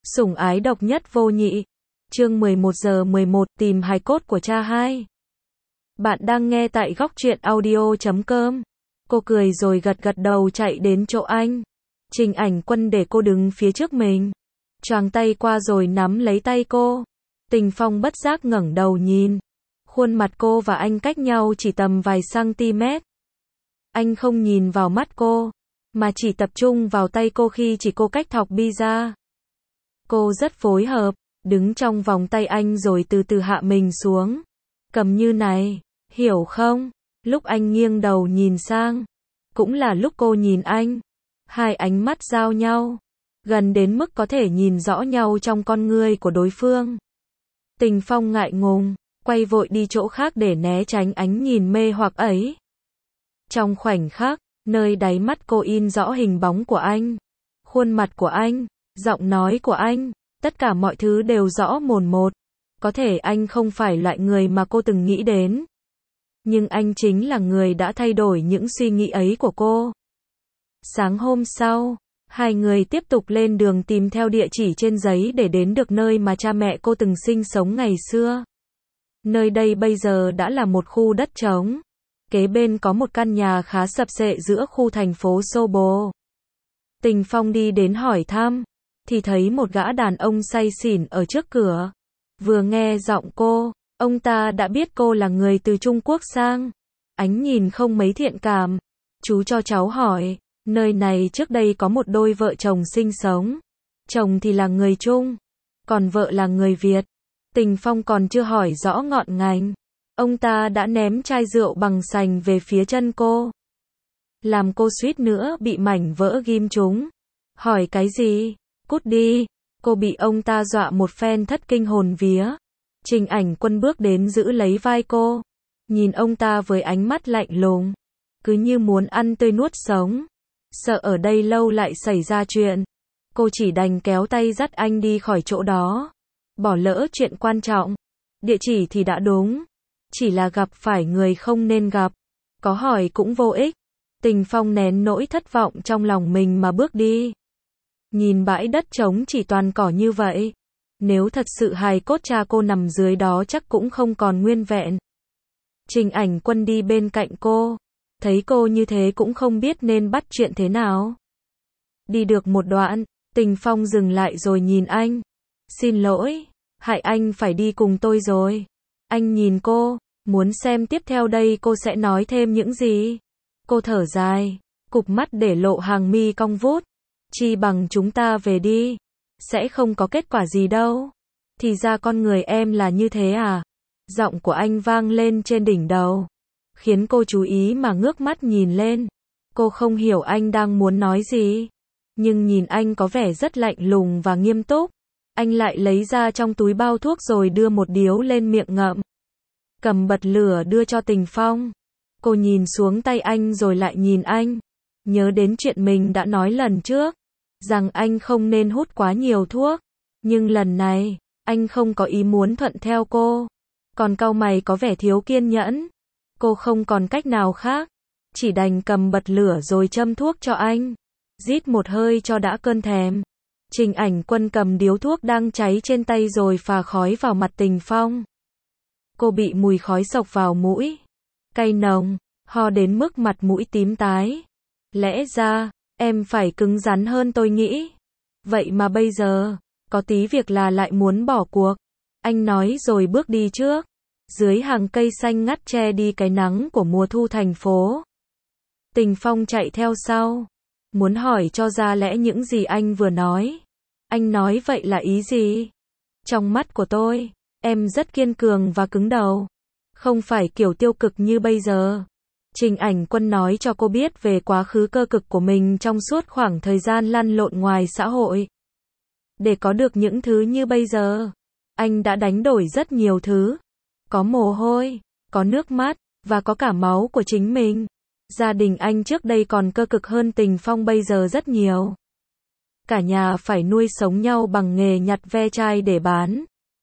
Sủng ái độc nhất vô nhị. Chương 11:11 tìm hài cốt của cha hai. Bạn đang nghe tại góc truyện audio.com. Cô cười rồi gật gật đầu chạy đến chỗ anh. Trình Ảnh Quân để cô đứng phía trước mình. Choàng tay qua rồi nắm lấy tay cô. Tình Phong bất giác ngẩng đầu nhìn. Khuôn mặt cô và anh cách nhau chỉ tầm vài cm. Anh không nhìn vào mắt cô, mà chỉ tập trung vào tay cô khi chỉ cô cách thọc bi ra. Cô rất phối hợp, đứng trong vòng tay anh rồi từ từ hạ mình xuống. Cầm như này, hiểu không? Lúc anh nghiêng đầu nhìn sang, cũng là lúc cô nhìn anh. Hai ánh mắt giao nhau, gần đến mức có thể nhìn rõ nhau trong con ngươi của đối phương. Tình Phong ngại ngùng, quay vội đi chỗ khác để né tránh ánh nhìn mê hoặc ấy. Trong khoảnh khắc, nơi đáy mắt cô in rõ hình bóng của anh, khuôn mặt của anh, giọng nói của anh, tất cả mọi thứ đều rõ mồn một. Có thể anh không phải loại người mà cô từng nghĩ đến, nhưng anh chính là người đã thay đổi những suy nghĩ ấy của cô. Sáng hôm sau, hai người tiếp tục lên đường tìm theo địa chỉ trên giấy để đến được nơi mà cha mẹ cô từng sinh sống ngày xưa. Nơi đây bây giờ đã là một khu đất trống. Kế bên có một căn nhà khá sập xệ giữa khu thành phố xô bồ. Tình Phong đi đến hỏi thăm, thì thấy một gã đàn ông say xỉn ở trước cửa. Vừa nghe giọng cô, ông ta đã biết cô là người từ Trung Quốc sang. Ánh nhìn không mấy thiện cảm. Chú cho cháu hỏi, nơi này trước đây có một đôi vợ chồng sinh sống. Chồng thì là người Trung, còn vợ là người Việt. Tình Phong còn chưa hỏi rõ ngọn ngành, ông ta đã ném chai rượu bằng sành về phía chân cô, làm cô suýt nữa bị mảnh vỡ ghim trúng. Hỏi cái gì? Cút đi! Cô bị ông ta dọa một phen thất kinh hồn vía. Trình Ảnh Quân bước đến giữ lấy vai cô, nhìn ông ta với ánh mắt lạnh lùng, cứ như muốn ăn tươi nuốt sống. Sợ ở đây lâu lại xảy ra chuyện, cô chỉ đành kéo tay dắt anh đi khỏi chỗ đó. Bỏ lỡ chuyện quan trọng. Địa chỉ thì đã đúng, chỉ là gặp phải người không nên gặp. Có hỏi cũng vô ích. Tình Phong nén nỗi thất vọng trong lòng mình mà bước đi. Nhìn bãi đất trống chỉ toàn cỏ như vậy, nếu thật sự hài cốt cha cô nằm dưới đó chắc cũng không còn nguyên vẹn. Trình Ảnh Quân đi bên cạnh cô, thấy cô như thế cũng không biết nên bắt chuyện thế nào. Đi được một đoạn, Tình Phong dừng lại rồi nhìn anh. Xin lỗi, hại anh phải đi cùng tôi rồi. Anh nhìn cô, muốn xem tiếp theo đây cô sẽ nói thêm những gì. Cô thở dài, cụp mắt để lộ hàng mi cong vút. Chi bằng chúng ta về đi, sẽ không có kết quả gì đâu. Thì ra con người em là như thế à? Giọng của anh vang lên trên đỉnh đầu, khiến cô chú ý mà ngước mắt nhìn lên. Cô không hiểu anh đang muốn nói gì, nhưng nhìn anh có vẻ rất lạnh lùng và nghiêm túc. Anh lại lấy ra trong túi bao thuốc rồi đưa một điếu lên miệng ngậm. Cầm bật lửa đưa cho Tình Phong. Cô nhìn xuống tay anh rồi lại nhìn anh. Nhớ đến chuyện mình đã nói lần trước, rằng anh không nên hút quá nhiều thuốc. Nhưng lần này, anh không có ý muốn thuận theo cô. Còn cau mày có vẻ thiếu kiên nhẫn. Cô không còn cách nào khác, chỉ đành cầm bật lửa rồi châm thuốc cho anh. Rít một hơi cho đã cơn thèm. Trình Ảnh Quân cầm điếu thuốc đang cháy trên tay rồi phà khói vào mặt Tình Phong. Cô bị mùi khói xộc vào mũi, cay nồng, ho đến mức mặt mũi tím tái. Lẽ ra, em phải cứng rắn hơn tôi nghĩ. Vậy mà bây giờ, có tí việc là lại muốn bỏ cuộc. Anh nói rồi bước đi trước. Dưới hàng cây xanh ngắt che đi cái nắng của mùa thu thành phố. Tình Phong chạy theo sau, muốn hỏi cho ra lẽ những gì anh vừa nói. Anh nói vậy là ý gì? Trong mắt của tôi, em rất kiên cường và cứng đầu. Không phải kiểu tiêu cực như bây giờ. Trình Ảnh Quân nói cho cô biết về quá khứ cơ cực của mình trong suốt khoảng thời gian lăn lộn ngoài xã hội. Để có được những thứ như bây giờ, anh đã đánh đổi rất nhiều thứ. Có mồ hôi, có nước mắt, và có cả máu của chính mình. Gia đình anh trước đây còn cơ cực hơn Tình Phong bây giờ rất nhiều. Cả nhà phải nuôi sống nhau bằng nghề nhặt ve chai để bán.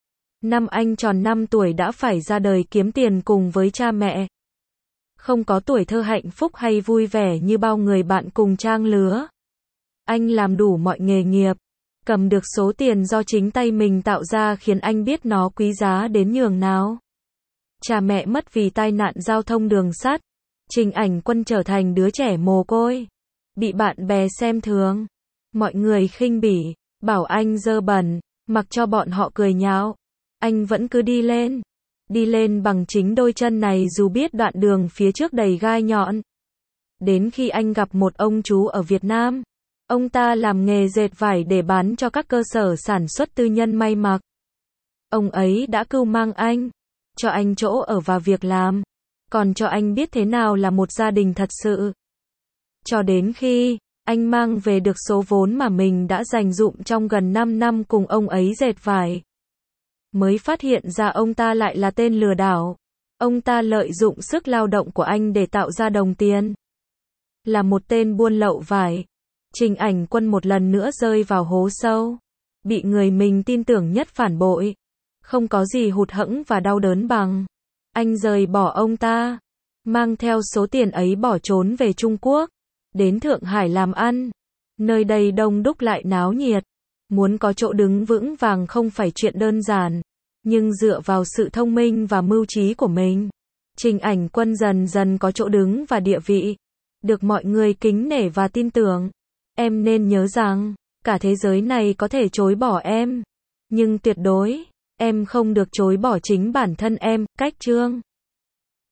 Năm anh tròn 5 tuổi đã phải ra đời kiếm tiền cùng với cha mẹ. Không có tuổi thơ hạnh phúc hay vui vẻ như bao người bạn cùng trang lứa. Anh làm đủ mọi nghề nghiệp, Cầm được số tiền do chính tay mình tạo ra khiến anh biết nó quý giá đến nhường nào. Cha mẹ mất vì tai nạn giao thông đường sắt. Trình Ảnh Quân trở thành đứa trẻ mồ côi. Bị bạn bè xem thường. Mọi người khinh bỉ, bảo anh dơ bẩn, mặc cho bọn họ cười nhạo. Anh vẫn cứ đi lên. Đi lên bằng chính đôi chân này dù biết đoạn đường phía trước đầy gai nhọn. Đến khi anh gặp một ông chú ở Việt Nam. Ông ta làm nghề dệt vải để bán cho các cơ sở sản xuất tư nhân may mặc. Ông ấy đã cưu mang anh, cho anh chỗ ở và việc làm, còn cho anh biết thế nào là một gia đình thật sự. Cho đến khi anh mang về được số vốn mà mình đã dành dụm trong gần 5 năm cùng ông ấy dệt vải, mới phát hiện ra ông ta lại là tên lừa đảo. Ông ta lợi dụng sức lao động của anh để tạo ra đồng tiền. Là một tên buôn lậu vải. Trình Ảnh Quân một lần nữa rơi vào hố sâu. Bị người mình tin tưởng nhất phản bội. Không có gì hụt hẫng và đau đớn bằng. Anh rời bỏ ông ta. Mang theo số tiền ấy bỏ trốn về Trung Quốc. Đến Thượng Hải làm ăn. Nơi đây đông đúc lại náo nhiệt. Muốn có chỗ đứng vững vàng không phải chuyện đơn giản. Nhưng dựa vào sự thông minh và mưu trí của mình, Trình Ảnh Quân dần dần có chỗ đứng và địa vị. Được mọi người kính nể và tin tưởng. Em nên nhớ rằng, cả thế giới này có thể chối bỏ em. Nhưng tuyệt đối, em không được chối bỏ chính bản thân em. Cách chương